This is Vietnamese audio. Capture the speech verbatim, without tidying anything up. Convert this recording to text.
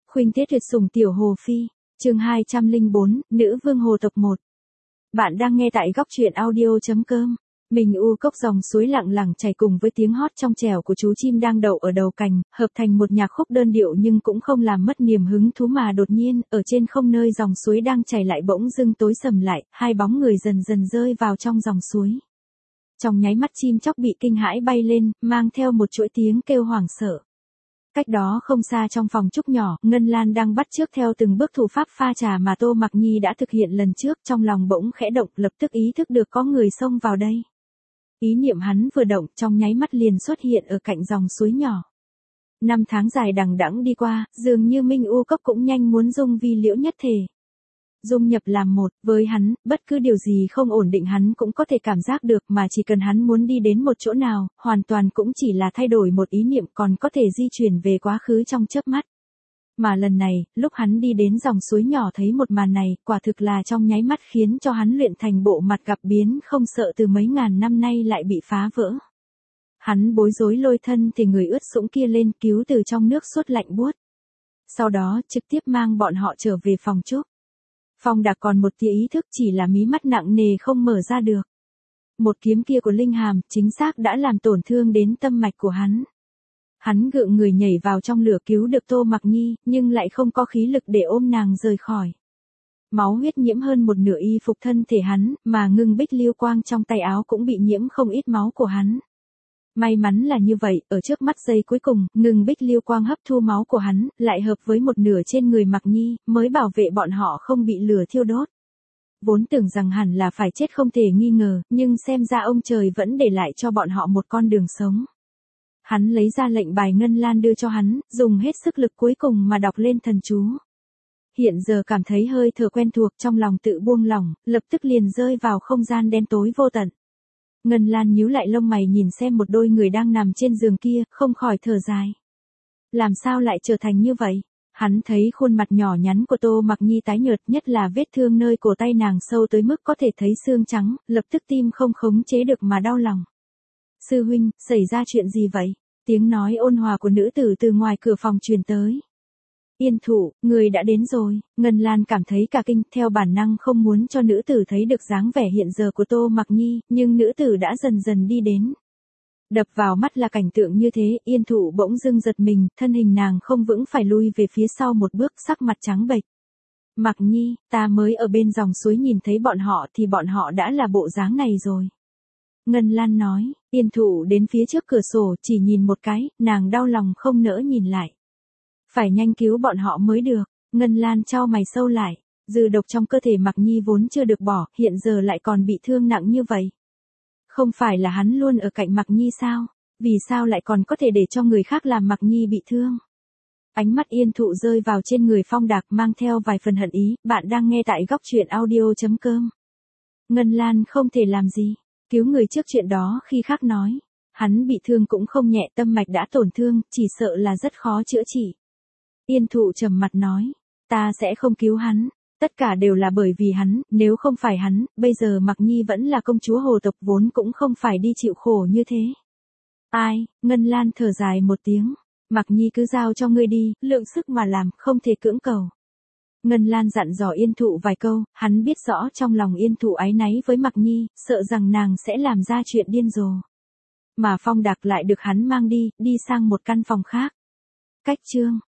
Khuynh Tiết tuyệt sủng tiểu hồ phi, chương hai trăm lẻ bốn, nữ vương hồ tộc một. Bạn đang nghe tại góc truyện audio chấm com. Mình u cốc dòng suối lặng lặng chảy cùng với tiếng hót trong trẻo của chú chim đang đậu ở đầu cành, hợp thành một nhạc khúc đơn điệu nhưng cũng không làm mất niềm hứng thú mà đột nhiên, ở trên không nơi dòng suối đang chảy lại bỗng dưng tối sầm lại, hai bóng người dần dần rơi vào trong dòng suối. Trong nháy mắt chim chóc bị kinh hãi bay lên, mang theo một chuỗi tiếng kêu hoảng sợ. Cách đó không xa trong phòng trúc nhỏ, Ngân Lan đang bắt chước theo từng bước thủ pháp pha trà mà Tô Mặc Nhi đã thực hiện lần trước, trong lòng bỗng khẽ động, lập tức ý thức được có người xông vào đây. Ý niệm hắn vừa động, trong nháy mắt liền xuất hiện ở cạnh dòng suối nhỏ. Năm tháng dài đằng đẵng đi qua, dường như Minh U Cốc cũng nhanh muốn dung vi liễu nhất thể. Dung nhập làm một, với hắn, bất cứ điều gì không ổn định hắn cũng có thể cảm giác được, mà chỉ cần hắn muốn đi đến một chỗ nào, hoàn toàn cũng chỉ là thay đổi một ý niệm, còn có thể di chuyển về quá khứ trong chớp mắt. Mà lần này, lúc hắn đi đến dòng suối nhỏ thấy một màn này, quả thực là trong nháy mắt khiến cho hắn luyện thành bộ mặt gặp biến không sợ từ mấy ngàn năm nay lại bị phá vỡ. Hắn bối rối lôi thân thì người ướt sũng kia lên cứu từ trong nước sốt lạnh buốt. Sau đó trực tiếp mang bọn họ trở về phòng trúc. Phong Đạc còn một tia ý thức, chỉ là mí mắt nặng nề không mở ra được. Một kiếm kia của Linh Hàm chính xác đã làm tổn thương đến tâm mạch của hắn. Hắn gượng người nhảy vào trong lửa cứu được Tô Mặc Nhi, nhưng lại không có khí lực để ôm nàng rời khỏi. Máu huyết nhiễm hơn một nửa y phục thân thể hắn, mà ngưng bích liêu quang trong tay áo cũng bị nhiễm không ít máu của hắn. May mắn là như vậy, ở trước mắt giây cuối cùng, ngưng bích liêu quang hấp thu máu của hắn, lại hợp với một nửa trên người Mặc Nhi, mới bảo vệ bọn họ không bị lửa thiêu đốt. Vốn tưởng rằng hẳn là phải chết không thể nghi ngờ, nhưng xem ra ông trời vẫn để lại cho bọn họ một con đường sống. Hắn lấy ra lệnh bài Ngân Lan đưa cho hắn, dùng hết sức lực cuối cùng mà đọc lên thần chú. Hiện giờ cảm thấy hơi thở quen thuộc, trong lòng tự buông lỏng, lập tức liền rơi vào không gian đen tối vô tận. Ngân Lan nhíu lại lông mày nhìn xem một đôi người đang nằm trên giường kia, không khỏi thở dài. Làm sao lại trở thành như vậy? Hắn thấy khuôn mặt nhỏ nhắn của Tô Mặc Nhi tái nhợt, nhất là vết thương nơi cổ tay nàng sâu tới mức có thể thấy xương trắng, lập tức tim không khống chế được mà đau lòng. Sư huynh, xảy ra chuyện gì vậy? Tiếng nói ôn hòa của nữ tử từ ngoài cửa phòng truyền tới. Yên Thụ, người đã đến rồi. Ngân Lan cảm thấy cả kinh, theo bản năng không muốn cho nữ tử thấy được dáng vẻ hiện giờ của Tô Mặc Nhi, nhưng nữ tử đã dần dần đi đến. Đập vào mắt là cảnh tượng như thế, Yên Thụ bỗng dưng giật mình, thân hình nàng không vững phải lui về phía sau một bước, sắc mặt trắng bệch. Mặc Nhi, ta mới ở bên dòng suối nhìn thấy bọn họ thì bọn họ đã là bộ dáng này rồi. Ngân Lan nói, Yên Thụ đến phía trước cửa sổ, chỉ nhìn một cái, nàng đau lòng không nỡ nhìn lại. Phải nhanh cứu bọn họ mới được. Ngân Lan chau mày sâu lại, dư độc trong cơ thể Mặc Nhi vốn chưa được bỏ, hiện giờ lại còn bị thương nặng như vậy. Không phải là hắn luôn ở cạnh Mặc Nhi sao? Vì sao lại còn có thể để cho người khác làm Mặc Nhi bị thương? Ánh mắt Yên Thụ rơi vào trên người Phong Đạc mang theo vài phần hận ý, bạn đang nghe tại góc truyện audio chấm com. Ngân Lan không thể làm gì, cứu người trước chuyện đó khi khác nói. Hắn bị thương cũng không nhẹ, tâm mạch đã tổn thương, chỉ sợ là rất khó chữa trị. Yên Thụ trầm mặt nói, ta sẽ không cứu hắn, tất cả đều là bởi vì hắn, nếu không phải hắn, bây giờ Mặc Nhi vẫn là công chúa hồ tộc, vốn cũng không phải đi chịu khổ như thế. Ai? Ngân Lan thở dài một tiếng, Mặc Nhi cứ giao cho ngươi đi, lượng sức mà làm, không thể cưỡng cầu. Ngân Lan dặn dò Yên Thụ vài câu, hắn biết rõ trong lòng Yên Thụ áy náy với Mặc Nhi, sợ rằng nàng sẽ làm ra chuyện điên rồ. Mà Phong Đạc lại được hắn mang đi, đi sang một căn phòng khác. Cách chương